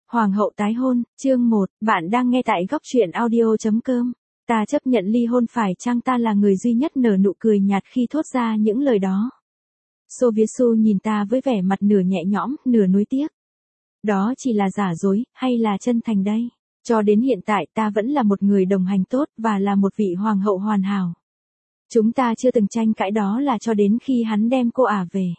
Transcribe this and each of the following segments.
Hoàng hậu tái hôn, chương 1, bạn đang nghe tại góc truyện audio.com. Ta chấp nhận ly hôn phải chăng? Ta là người duy nhất nở nụ cười nhạt khi thốt ra những lời đó. Soviesu nhìn ta với vẻ mặt nửa nhẹ nhõm, nửa nuối tiếc. Đó chỉ là giả dối, hay là chân thành đây? Cho đến hiện tại ta vẫn là một người đồng hành tốt và là một vị hoàng hậu hoàn hảo. Chúng ta chưa từng tranh cãi, đó là cho đến khi hắn đem cô ả về.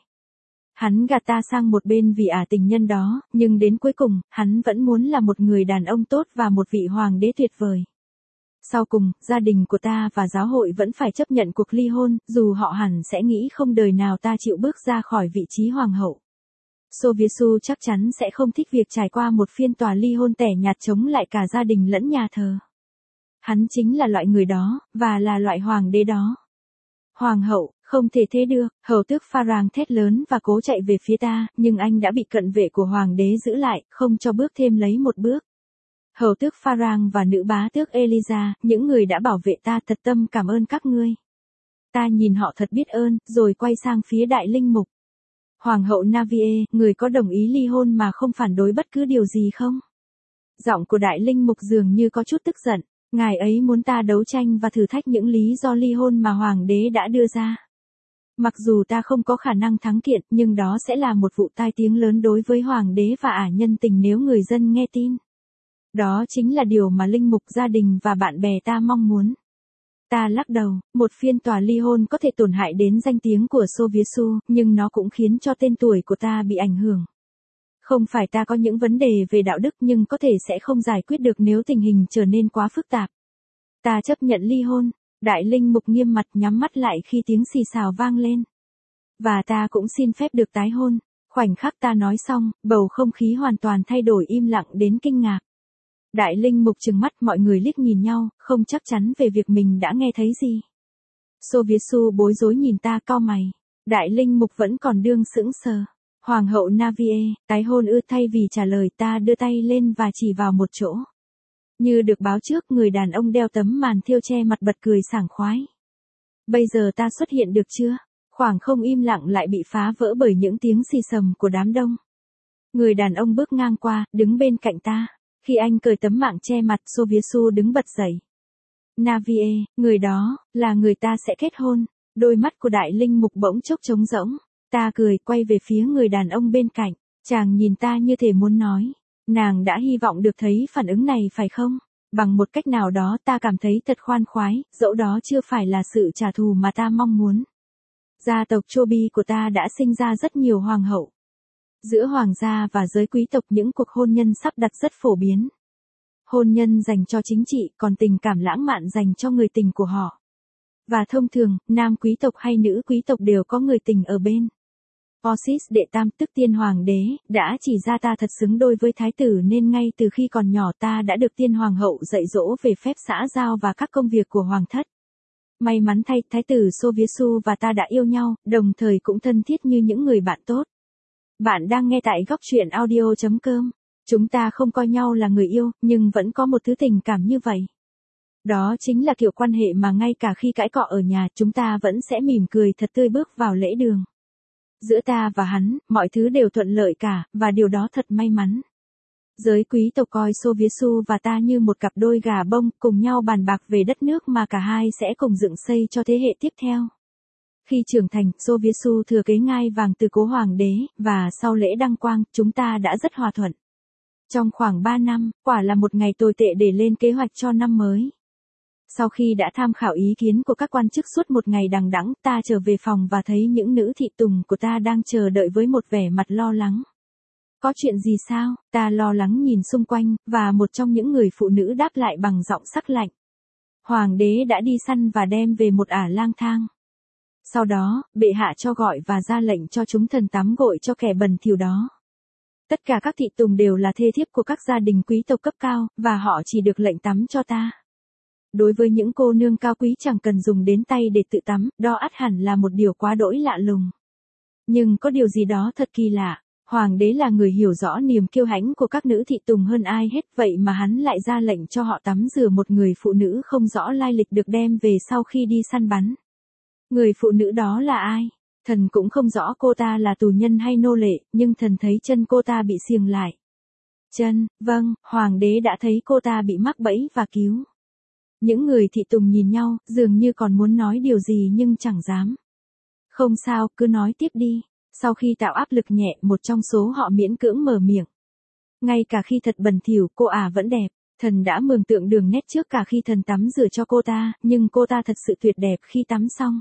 Hắn gạt ta sang một bên vì ả tình nhân đó, nhưng đến cuối cùng, hắn vẫn muốn là một người đàn ông tốt và một vị hoàng đế tuyệt vời. Sau cùng, gia đình của ta và giáo hội vẫn phải chấp nhận cuộc ly hôn, dù họ hẳn sẽ nghĩ không đời nào ta chịu bước ra khỏi vị trí hoàng hậu. Soviesu chắc chắn sẽ không thích việc trải qua một phiên tòa ly hôn tẻ nhạt chống lại cả gia đình lẫn nhà thờ. Hắn chính là loại người đó, và là loại hoàng đế đó. Hoàng hậu, không thể thế được, hầu tước Farang thét lớn và cố chạy về phía ta, nhưng anh đã bị cận vệ của hoàng đế giữ lại, không cho bước thêm lấy một bước. Hầu tước Farang và nữ bá tước Eliza, những người đã bảo vệ ta, thật tâm cảm ơn các ngươi. Ta nhìn họ thật biết ơn, rồi quay sang phía đại linh mục. Hoàng hậu Navie, người có đồng ý ly hôn mà không phản đối bất cứ điều gì không? Giọng của đại linh mục dường như có chút tức giận. Ngài ấy muốn ta đấu tranh và thử thách những lý do ly hôn mà hoàng đế đã đưa ra. Mặc dù ta không có khả năng thắng kiện, nhưng đó sẽ là một vụ tai tiếng lớn đối với hoàng đế và ả nhân tình nếu người dân nghe tin. Đó chính là điều mà linh mục, gia đình và bạn bè ta mong muốn. Ta lắc đầu, một phiên tòa ly hôn có thể tổn hại đến danh tiếng của Soviesu, nhưng nó cũng khiến cho tên tuổi của ta bị ảnh hưởng. Không phải ta có những vấn đề về đạo đức, nhưng có thể sẽ không giải quyết được nếu tình hình trở nên quá phức tạp. Ta chấp nhận ly hôn. Đại linh mục nghiêm mặt, nhắm mắt lại khi tiếng xì xào vang lên. Và ta cũng xin phép được tái hôn. Khoảnh khắc ta nói xong, bầu không khí hoàn toàn thay đổi, im lặng đến kinh ngạc. Đại linh mục trừng mắt, mọi người liếc nhìn nhau, không chắc chắn về việc mình đã nghe thấy gì. Soviesu bối rối nhìn ta, cau mày. Đại linh mục vẫn còn đương sững sờ. Hoàng hậu Navie, tái hôn ư? Thay vì trả lời, ta đưa tay lên và chỉ vào một chỗ. Như được báo trước, người đàn ông đeo tấm màn thêu che mặt bật cười sảng khoái. Bây giờ ta xuất hiện được chưa? Khoảng không im lặng lại bị phá vỡ bởi những tiếng xì xầm của đám đông. Người đàn ông bước ngang qua, đứng bên cạnh ta. Khi anh cởi tấm mạng che mặt, Soviesu đứng bật dậy. Navie, người đó, là người ta sẽ kết hôn. Đôi mắt của đại linh mục bỗng chốc trống rỗng. Ta cười, quay về phía người đàn ông bên cạnh. Chàng nhìn ta như thể muốn nói. Nàng đã hy vọng được thấy phản ứng này phải không? Bằng một cách nào đó ta cảm thấy thật khoan khoái, dẫu đó chưa phải là sự trả thù mà ta mong muốn. Gia tộc Chobi của ta đã sinh ra rất nhiều hoàng hậu. Giữa hoàng gia và giới quý tộc, những cuộc hôn nhân sắp đặt rất phổ biến. Hôn nhân dành cho chính trị, còn tình cảm lãng mạn dành cho người tình của họ. Và thông thường, nam quý tộc hay nữ quý tộc đều có người tình ở bên. Osis đệ tam, tức tiên hoàng đế, đã chỉ ra ta thật xứng đôi với thái tử, nên ngay từ khi còn nhỏ ta đã được tiên hoàng hậu dạy dỗ về phép xã giao và các công việc của hoàng thất. May mắn thay, thái tử Soviesu và ta đã yêu nhau, đồng thời cũng thân thiết như những người bạn tốt. Bạn đang nghe tại góc truyện audio.com. Chúng ta không coi nhau là người yêu, nhưng vẫn có một thứ tình cảm như vậy. Đó chính là kiểu quan hệ mà ngay cả khi cãi cọ ở nhà, chúng ta vẫn sẽ mỉm cười thật tươi bước vào lễ đường. Giữa ta và hắn, mọi thứ đều thuận lợi cả, và điều đó thật may mắn. Giới quý tộc coi Soviesu và ta như một cặp đôi gà bông, cùng nhau bàn bạc về đất nước mà cả hai sẽ cùng dựng xây cho thế hệ tiếp theo. Khi trưởng thành, Soviesu thừa kế ngai vàng từ cố hoàng đế, và sau lễ đăng quang, chúng ta đã rất hòa thuận. Trong khoảng 3 năm, quả là một ngày tồi tệ để lên kế hoạch cho năm mới. Sau khi đã tham khảo ý kiến của các quan chức suốt một ngày đằng đẵng, ta trở về phòng và thấy những nữ thị tùng của ta đang chờ đợi với một vẻ mặt lo lắng. Có chuyện gì sao? Ta lo lắng nhìn xung quanh, và một trong những người phụ nữ đáp lại bằng giọng sắc lạnh. Hoàng đế đã đi săn và đem về một ả lang thang. Sau đó, bệ hạ cho gọi và ra lệnh cho chúng thần tắm gội cho kẻ bẩn thỉu đó. Tất cả các thị tùng đều là thê thiếp của các gia đình quý tộc cấp cao, và họ chỉ được lệnh tắm cho ta. Đối với những cô nương cao quý chẳng cần dùng đến tay để tự tắm, đó ắt hẳn là một điều quá đỗi lạ lùng. Nhưng có điều gì đó thật kỳ lạ. Hoàng đế là người hiểu rõ niềm kiêu hãnh của các nữ thị tùng hơn ai hết, vậy mà hắn lại ra lệnh cho họ tắm rửa một người phụ nữ không rõ lai lịch được đem về sau khi đi săn bắn. Người phụ nữ đó là ai? Thần cũng không rõ cô ta là tù nhân hay nô lệ, nhưng thần thấy chân cô ta bị xiềng lại. chân, vâng, hoàng đế đã thấy cô ta bị mắc bẫy và cứu. Những người thị tùng nhìn nhau, dường như còn muốn nói điều gì nhưng chẳng dám. Không sao, cứ nói tiếp đi. Sau khi tạo áp lực nhẹ, một trong số họ miễn cưỡng mở miệng. Ngay cả khi thật bẩn thỉu, cô vẫn đẹp. Thần đã mường tượng đường nét trước cả khi thần tắm rửa cho cô ta, nhưng cô ta thật sự tuyệt đẹp khi tắm xong.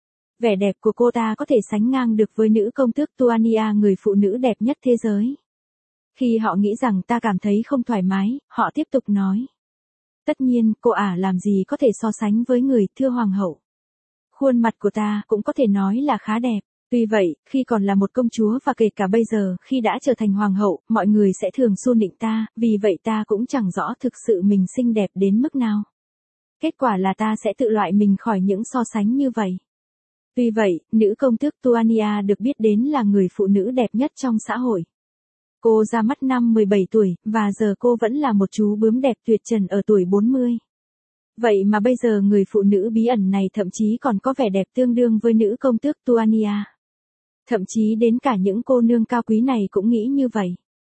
Vẻ đẹp của cô ta có thể sánh ngang được với nữ công tước Tuania, người phụ nữ đẹp nhất thế giới. Khi họ nghĩ rằng ta cảm thấy không thoải mái, họ tiếp tục nói. Tất nhiên, cô làm gì có thể so sánh với người, thưa hoàng hậu. Khuôn mặt của ta cũng có thể nói là khá đẹp. Tuy vậy, khi còn là một công chúa và kể cả bây giờ, khi đã trở thành hoàng hậu, mọi người sẽ thường xu nịnh ta, vì vậy ta cũng chẳng rõ thực sự mình xinh đẹp đến mức nào. Kết quả là ta sẽ tự loại mình khỏi những so sánh như vậy. Tuy vậy, nữ công tước Tuania được biết đến là người phụ nữ đẹp nhất trong xã hội. Cô ra mắt năm 17 tuổi, và giờ cô vẫn là một chú bướm đẹp tuyệt trần ở tuổi 40. Vậy mà bây giờ người phụ nữ bí ẩn này thậm chí còn có vẻ đẹp tương đương với nữ công tước Tuania. Thậm chí đến cả những cô nương cao quý này cũng nghĩ như vậy.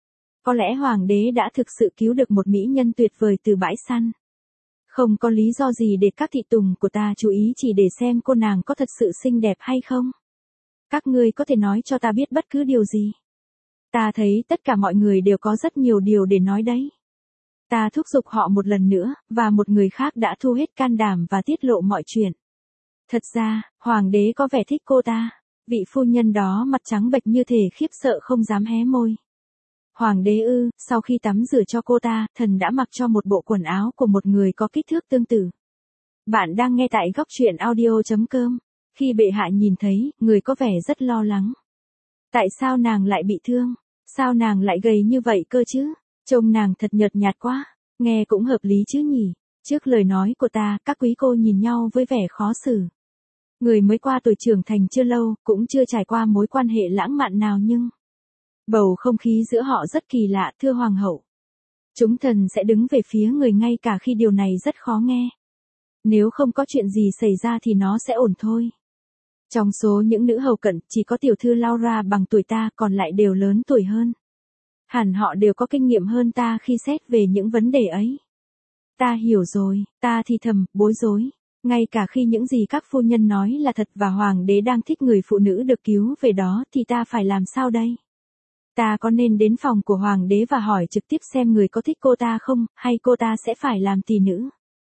Có lẽ hoàng đế đã thực sự cứu được một mỹ nhân tuyệt vời từ bãi săn. Không có lý do gì để các thị tùng của ta chú ý chỉ để xem cô nàng có thật sự xinh đẹp hay không. Các ngươi có thể nói cho ta biết bất cứ điều gì. Ta thấy tất cả mọi người đều có rất nhiều điều để nói đấy. Ta thúc giục họ một lần nữa, và một người khác đã thu hết can đảm và tiết lộ mọi chuyện. Thật ra, hoàng đế có vẻ thích cô ta. Vị phu nhân đó mặt trắng bệch như thể khiếp sợ không dám hé môi. Hoàng đế sau khi tắm rửa cho cô ta, thần đã mặc cho một bộ quần áo của một người có kích thước tương tự. Bạn đang nghe tại góc truyện audio.com. Khi bệ hạ nhìn thấy, người có vẻ rất lo lắng. Tại sao nàng lại bị thương? Sao nàng lại gầy như vậy cơ chứ? Trông nàng thật nhợt nhạt quá. Nghe cũng hợp lý chứ nhỉ? Trước lời nói của ta, các quý cô nhìn nhau với vẻ khó xử. Người mới qua tuổi trưởng thành chưa lâu, cũng chưa trải qua mối quan hệ lãng mạn nào nhưng bầu không khí giữa họ rất kỳ lạ, thưa hoàng hậu. Chúng thần sẽ đứng về phía người ngay cả khi điều này rất khó nghe. Nếu không có chuyện gì xảy ra thì nó sẽ ổn thôi. Trong số những nữ hầu cận, chỉ có tiểu thư Laura bằng tuổi ta, còn lại đều lớn tuổi hơn. Hẳn họ đều có kinh nghiệm hơn ta khi xét về những vấn đề ấy. Ta hiểu rồi, ta thì thầm, bối rối. Ngay cả khi những gì các phu nhân nói là thật và hoàng đế đang thích người phụ nữ được cứu về đó thì ta phải làm sao đây? Ta có nên đến phòng của hoàng đế và hỏi trực tiếp xem người có thích cô ta không, hay cô ta sẽ phải làm tỳ nữ?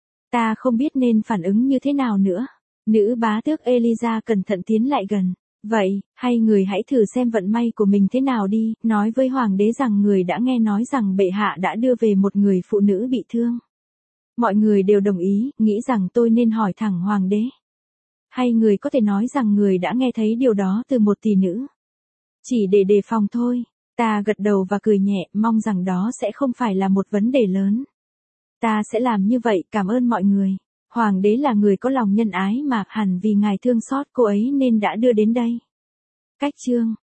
Ta không biết nên phản ứng như thế nào nữa. Nữ bá tước Eliza cẩn thận tiến lại gần. Vậy, hay người hãy thử xem vận may của mình thế nào đi, nói với hoàng đế rằng người đã nghe nói rằng bệ hạ đã đưa về một người phụ nữ bị thương. Mọi người đều đồng ý, nghĩ rằng tôi nên hỏi thẳng hoàng đế. Hay người có thể nói rằng người đã nghe thấy điều đó từ một tỷ nữ. Chỉ để đề phòng thôi. Ta gật đầu và cười nhẹ, mong rằng đó sẽ không phải là một vấn đề lớn. Ta sẽ làm như vậy, cảm ơn mọi người. Hoàng đế là người có lòng nhân ái mà, hẳn vì ngài thương xót cô ấy nên đã đưa đến đây. Cách chương